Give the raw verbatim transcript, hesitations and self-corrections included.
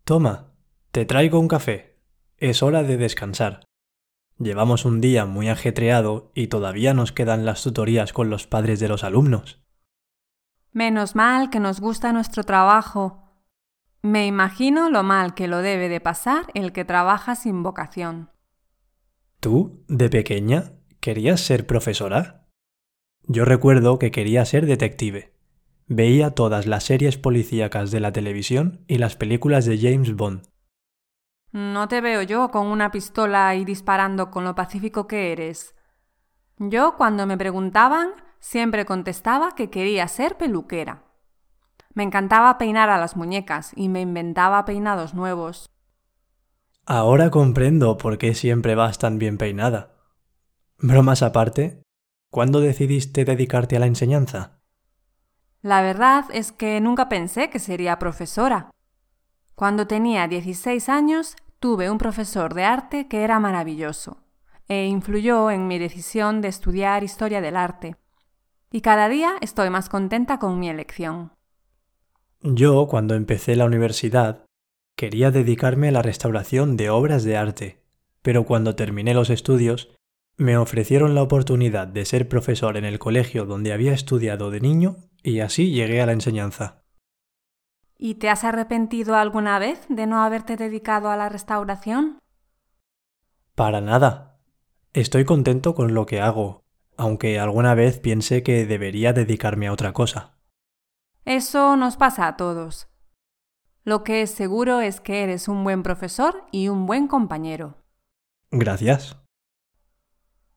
Toma, te traigo un café. Es hora de descansar. Llevamos un día muy ajetreado y todavía nos quedan las tutorías con los padres de los alumnos. Menos mal que nos gusta nuestro trabajo. Me imagino lo mal que lo debe de pasar el que trabaja sin vocación. ¿Tú, de pequeña, querías ser profesora? Yo recuerdo que quería ser detective. Veía todas las series policíacas de la televisión y las películas de James Bond. No te veo yo con una pistola y disparando con lo pacífico que eres. Yo, cuando me preguntaban, siempre contestaba que quería ser peluquera. Me encantaba peinar a las muñecas y me inventaba peinados nuevos. Ahora comprendo por qué siempre vas tan bien peinada. Bromas aparte, ¿cuándo decidiste dedicarte a la enseñanza? La verdad es que nunca pensé que sería profesora. Cuando tenía dieciséis años, tuve un profesor de arte que era maravilloso e influyó en mi decisión de estudiar historia del arte. Y cada día estoy más contenta con mi elección. Yo, cuando empecé la universidad, quería dedicarme a la restauración de obras de arte, pero cuando terminé los estudios, me ofrecieron la oportunidad de ser profesor en el colegio donde había estudiado de niño y así llegué a la enseñanza. ¿Y te has arrepentido alguna vez de no haberte dedicado a la restauración? Para nada. Estoy contento con lo que hago, aunque alguna vez piense que debería dedicarme a otra cosa. Eso nos pasa a todos. Lo que es seguro es que eres un buen profesor y un buen compañero. Gracias.